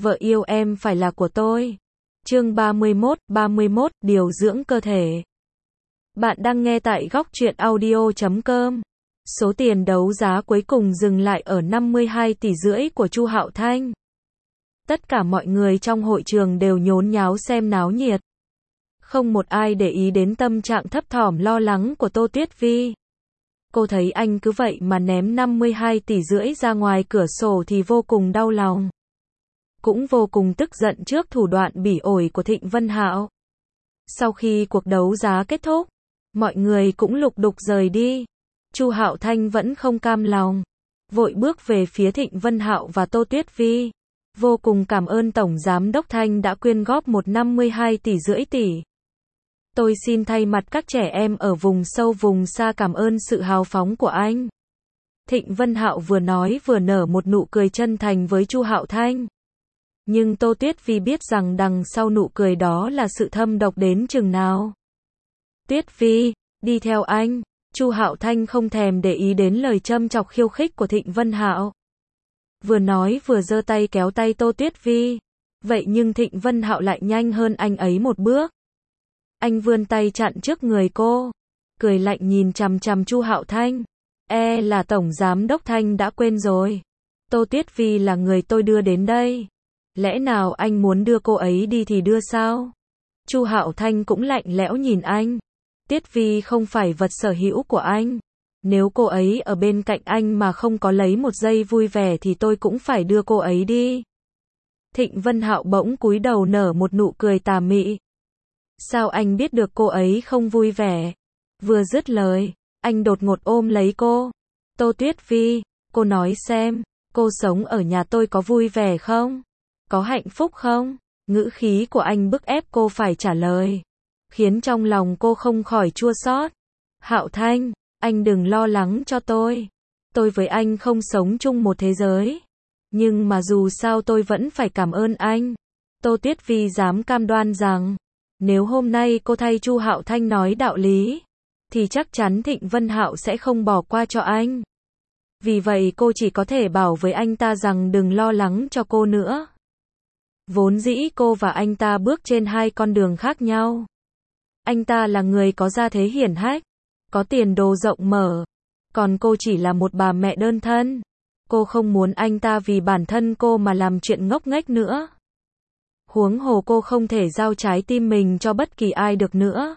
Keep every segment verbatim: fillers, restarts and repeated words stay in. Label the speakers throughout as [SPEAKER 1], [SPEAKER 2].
[SPEAKER 1] Vợ yêu em phải là của tôi. Chương ba mươi mốt, ba mươi mốt, điều dưỡng cơ thể. Bạn đang nghe tại góc truyện audio chấm com. Số tiền đấu giá cuối cùng dừng lại ở năm mươi hai tỷ rưỡi của Chu Hạo Thanh. Tất cả mọi người trong hội trường đều nhốn nháo xem náo nhiệt. Không một ai để ý đến tâm trạng thấp thỏm lo lắng của Tô Tuyết Vi. Cô thấy anh cứ vậy mà ném năm mươi hai tỷ rưỡi ra ngoài cửa sổ thì vô cùng đau lòng. Cũng vô cùng tức giận trước thủ đoạn bỉ ổi của Thịnh Vân Hạo. Sau khi cuộc đấu giá kết thúc, mọi người cũng lục đục rời đi. Chu Hạo Thanh vẫn không cam lòng, vội bước về phía Thịnh Vân Hạo và Tô Tuyết Vi. Vô cùng cảm ơn Tổng Giám Đốc Thanh đã quyên góp một năm mươi hai tỷ rưỡi tỷ. Tôi xin thay mặt các trẻ em ở vùng sâu vùng xa cảm ơn sự hào phóng của anh. Thịnh Vân Hạo vừa nói vừa nở một nụ cười chân thành với Chu Hạo Thanh. Nhưng Tô Tuyết Vi biết rằng đằng sau nụ cười đó là sự thâm độc đến chừng nào. Tuyết Vi, đi theo anh. Chu Hạo Thanh không thèm để ý đến lời châm chọc khiêu khích của Thịnh Vân Hạo. Vừa nói vừa giơ tay kéo tay Tô Tuyết Vi. Vậy nhưng Thịnh Vân Hạo lại nhanh hơn anh ấy một bước. Anh vươn tay chặn trước người cô, cười lạnh nhìn chằm chằm Chu Hạo Thanh. E là Tổng Giám Đốc Thanh đã quên rồi. Tô Tuyết Vi là người tôi đưa đến đây. Lẽ nào anh muốn đưa cô ấy đi thì đưa sao? Chu Hạo Thanh cũng lạnh lẽo nhìn anh. Tuyết Vi không phải vật sở hữu của anh. Nếu cô ấy ở bên cạnh anh mà không có lấy một giây vui vẻ thì tôi cũng phải đưa cô ấy đi. Thịnh Vân Hạo bỗng cúi đầu nở một nụ cười tà mị. Sao anh biết được cô ấy không vui vẻ? Vừa dứt lời, anh đột ngột ôm lấy cô. Tô Tuyết Vi, cô nói xem, cô sống ở nhà tôi có vui vẻ không? Có hạnh phúc không? Ngữ khí của anh bức ép cô phải trả lời, khiến trong lòng cô không khỏi chua xót. Hạo Thanh, anh đừng lo lắng cho tôi. Tôi với anh không sống chung một thế giới. Nhưng mà dù sao tôi vẫn phải cảm ơn anh. Tô Tuyết Vi dám cam đoan rằng, nếu hôm nay cô thay Chu Hạo Thanh nói đạo lý, thì chắc chắn Thịnh Vân Hạo sẽ không bỏ qua cho anh. Vì vậy cô chỉ có thể bảo với anh ta rằng đừng lo lắng cho cô nữa. Vốn dĩ cô và anh ta bước trên hai con đường khác nhau. Anh ta là người có gia thế hiển hách, có tiền đồ rộng mở. Còn cô chỉ là một bà mẹ đơn thân. Cô không muốn anh ta vì bản thân cô mà làm chuyện ngốc nghếch nữa. Huống hồ cô không thể giao trái tim mình cho bất kỳ ai được nữa.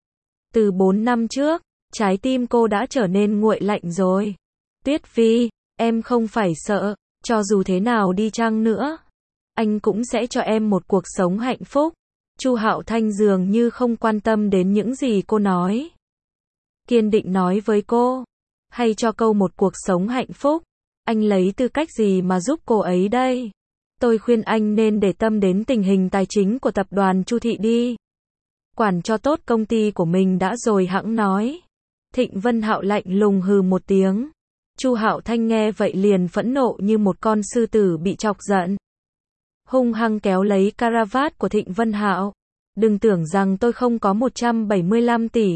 [SPEAKER 1] Từ bốn năm trước, trái tim cô đã trở nên nguội lạnh rồi. Tuyết Vi, em không phải sợ, cho dù thế nào đi chăng nữa, anh cũng sẽ cho em một cuộc sống hạnh phúc. Chu Hạo Thanh dường như không quan tâm đến những gì cô nói. Kiên định nói với cô, hay cho câu một cuộc sống hạnh phúc, anh lấy tư cách gì mà giúp cô ấy đây? Tôi khuyên anh nên để tâm đến tình hình tài chính của tập đoàn Chu Thị đi. Quản cho tốt công ty của mình đã rồi hẵng nói. Thịnh Vân Hạo lạnh lùng hừ một tiếng. Chu Hạo Thanh nghe vậy liền phẫn nộ như một con sư tử bị chọc giận. Hung hăng kéo lấy caravat của Thịnh Vân Hạo. Đừng tưởng rằng tôi không có một trăm bảy mươi lăm tỷ.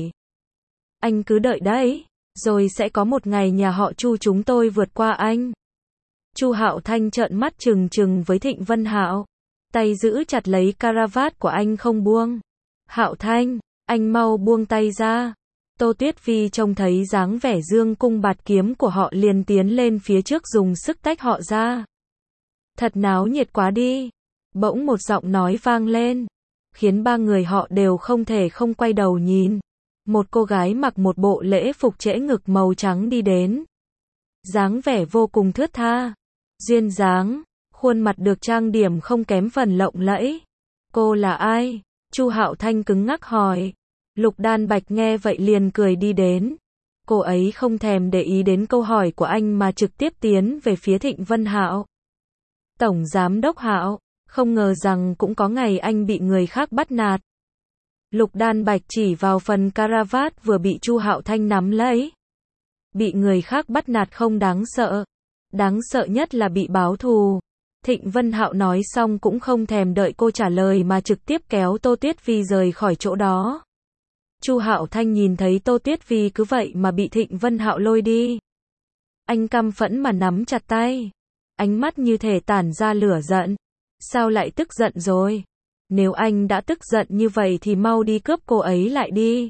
[SPEAKER 1] Anh cứ đợi đấy, rồi sẽ có một ngày nhà họ Chu chúng tôi vượt qua anh. Chu Hạo Thanh trợn mắt trừng trừng với Thịnh Vân Hạo, tay giữ chặt lấy caravat của anh không buông. Hạo Thanh, anh mau buông tay ra. Tô Tuyết Vi trông thấy dáng vẻ dương cung bạt kiếm của họ liền tiến lên phía trước dùng sức tách họ ra. Thật náo nhiệt quá đi. Bỗng một giọng nói vang lên, khiến ba người họ đều không thể không quay đầu nhìn. Một cô gái mặc một bộ lễ phục trễ ngực màu trắng đi đến. Dáng vẻ vô cùng thướt tha, duyên dáng, khuôn mặt được trang điểm không kém phần lộng lẫy. Cô là ai? Chu Hạo Thanh cứng ngắc hỏi. Lục Đan Bạch nghe vậy liền cười đi đến. Cô ấy không thèm để ý đến câu hỏi của anh mà trực tiếp tiến về phía Thịnh Vân Hạo. Tổng Giám Đốc Hạo, không ngờ rằng cũng có ngày anh bị người khác bắt nạt. Lục Đan Bạch chỉ vào phần caravat vừa bị Chu Hạo Thanh nắm lấy. Bị người khác bắt nạt không đáng sợ. Đáng sợ nhất là bị báo thù. Thịnh Vân Hạo nói xong cũng không thèm đợi cô trả lời mà trực tiếp kéo Tô Tuyết Vi rời khỏi chỗ đó. Chu Hạo Thanh nhìn thấy Tô Tuyết Vi cứ vậy mà bị Thịnh Vân Hạo lôi đi. Anh căm phẫn mà nắm chặt tay. Ánh mắt như thể tản ra lửa giận. Sao lại tức giận rồi? Nếu anh đã tức giận như vậy thì mau đi cướp cô ấy lại đi.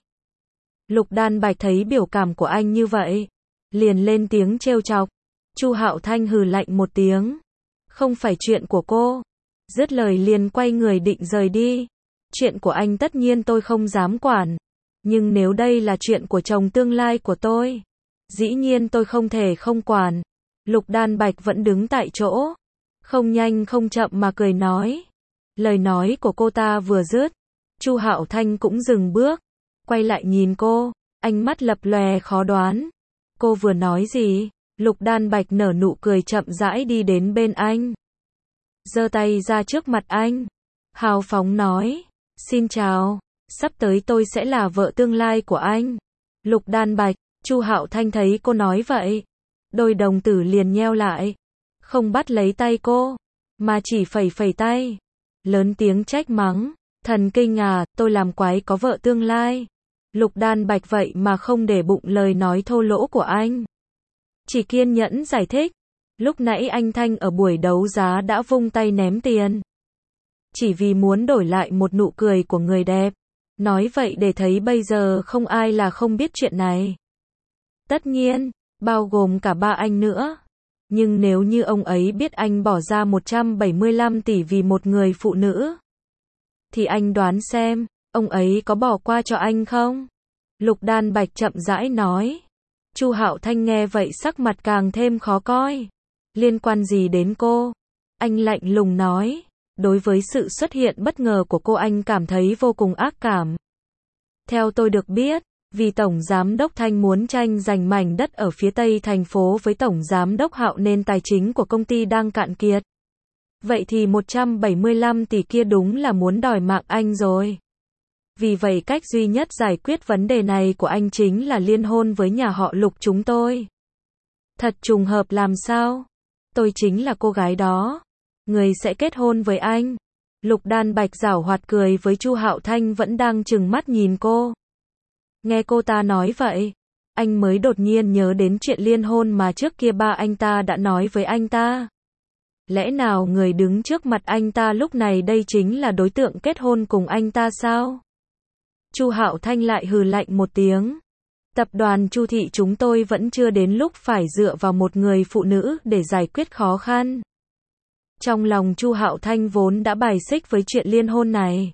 [SPEAKER 1] Lục Đan Bạch thấy biểu cảm của anh như vậy, liền lên tiếng trêu chọc. Chu Hạo Thanh hừ lạnh một tiếng. Không phải chuyện của cô. Dứt lời liền quay người định rời đi. Chuyện của anh tất nhiên tôi không dám quản. Nhưng nếu đây là chuyện của chồng tương lai của tôi, dĩ nhiên tôi không thể không quản. Lục Đan Bạch vẫn đứng tại chỗ, không nhanh không chậm mà cười nói. Lời nói của cô ta vừa dứt, Chu Hạo Thanh cũng dừng bước, quay lại nhìn cô, ánh mắt lập lòe khó đoán. Cô vừa nói gì? Lục Đan Bạch nở nụ cười chậm rãi đi đến bên anh, giơ tay ra trước mặt anh, hào phóng nói, xin chào, sắp tới tôi sẽ là vợ tương lai của anh. Lục Đan Bạch, Chu Hạo Thanh thấy cô nói vậy, đôi đồng tử liền nheo lại, không bắt lấy tay cô, mà chỉ phẩy phẩy tay, lớn tiếng trách mắng, thần kinh à, tôi làm quái có vợ tương lai. Lục Đan Bạch vậy mà không để bụng lời nói thô lỗ của anh, chỉ kiên nhẫn giải thích, lúc nãy anh Thanh ở buổi đấu giá đã vung tay ném tiền, chỉ vì muốn đổi lại một nụ cười của người đẹp. Nói vậy để thấy bây giờ không ai là không biết chuyện này. Tất nhiên, bao gồm cả ba anh nữa. Nhưng nếu như ông ấy biết anh bỏ ra một trăm bảy mươi lăm tỷ vì một người phụ nữ, thì anh đoán xem, ông ấy có bỏ qua cho anh không? Lục Đan Bạch chậm rãi nói. Chu Hạo Thanh nghe vậy sắc mặt càng thêm khó coi. Liên quan gì đến cô? Anh lạnh lùng nói. Đối với sự xuất hiện bất ngờ của cô anh cảm thấy vô cùng ác cảm. Theo tôi được biết, vì Tổng Giám đốc Thanh muốn tranh giành mảnh đất ở phía tây thành phố với Tổng Giám đốc Hạo nên tài chính của công ty đang cạn kiệt. Vậy thì một trăm bảy mươi lăm tỷ kia đúng là muốn đòi mạng anh rồi. Vì vậy cách duy nhất giải quyết vấn đề này của anh chính là liên hôn với nhà họ Lục chúng tôi. Thật trùng hợp làm sao? Tôi chính là cô gái đó. Người sẽ kết hôn với anh. Lục Đan Bạch giảo hoạt cười với Chu Hạo Thanh vẫn đang trừng mắt nhìn cô. Nghe cô ta nói vậy, anh mới đột nhiên nhớ đến chuyện liên hôn mà trước kia ba anh ta đã nói với anh ta. Lẽ nào người đứng trước mặt anh ta lúc này đây chính là đối tượng kết hôn cùng anh ta sao? Chu Hạo Thanh lại hừ lạnh một tiếng. Tập đoàn Chu Thị chúng tôi vẫn chưa đến lúc phải dựa vào một người phụ nữ để giải quyết khó khăn. Trong lòng Chu Hạo Thanh vốn đã bài xích với chuyện liên hôn này.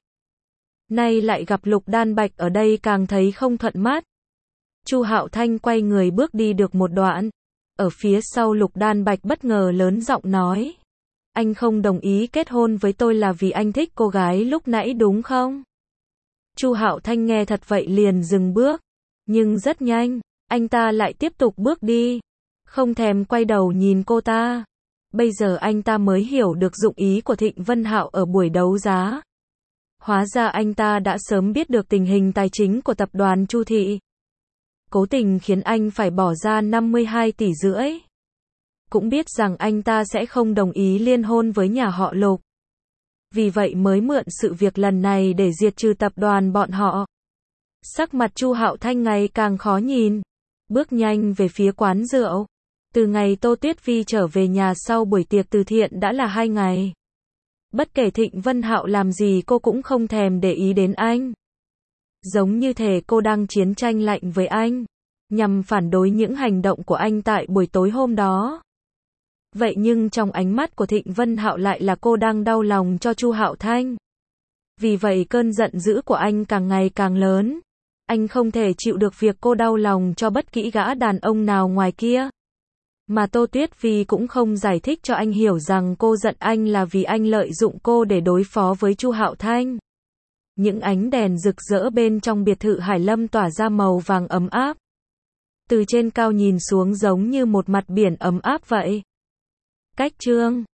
[SPEAKER 1] Nay lại gặp Lục Đan Bạch ở đây càng thấy không thuận mắt. Chu Hạo Thanh quay người bước đi được một đoạn. Ở phía sau Lục Đan Bạch bất ngờ lớn giọng nói. Anh không đồng ý kết hôn với tôi là vì anh thích cô gái lúc nãy đúng không? Chu Hạo Thanh nghe thật vậy liền dừng bước. Nhưng rất nhanh, anh ta lại tiếp tục bước đi. Không thèm quay đầu nhìn cô ta. Bây giờ anh ta mới hiểu được dụng ý của Thịnh Vân Hạo ở buổi đấu giá. Hóa ra anh ta đã sớm biết được tình hình tài chính của tập đoàn Chu Thị. Cố tình khiến anh phải bỏ ra năm mươi hai tỷ rưỡi. Cũng biết rằng anh ta sẽ không đồng ý liên hôn với nhà họ Lục. Vì vậy mới mượn sự việc lần này để diệt trừ tập đoàn bọn họ. Sắc mặt Chu Hạo Thanh ngày càng khó nhìn. Bước nhanh về phía quán rượu. Từ ngày Tô Tuyết Vi trở về nhà sau buổi tiệc từ thiện đã là hai ngày. Bất kể Thịnh Vân Hạo làm gì cô cũng không thèm để ý đến anh. Giống như thể cô đang chiến tranh lạnh với anh, nhằm phản đối những hành động của anh tại buổi tối hôm đó. Vậy nhưng trong ánh mắt của Thịnh Vân Hạo lại là cô đang đau lòng cho Chu Hạo Thanh. Vì vậy cơn giận dữ của anh càng ngày càng lớn. Anh không thể chịu được việc cô đau lòng cho bất kỳ gã đàn ông nào ngoài kia. Mà Tô Tuyết Vi cũng không giải thích cho anh hiểu rằng cô giận anh là vì anh lợi dụng cô để đối phó với Chu Hạo Thanh. Những ánh đèn rực rỡ bên trong biệt thự Hải Lâm tỏa ra màu vàng ấm áp. Từ trên cao nhìn xuống giống như một mặt biển ấm áp vậy. Cách chương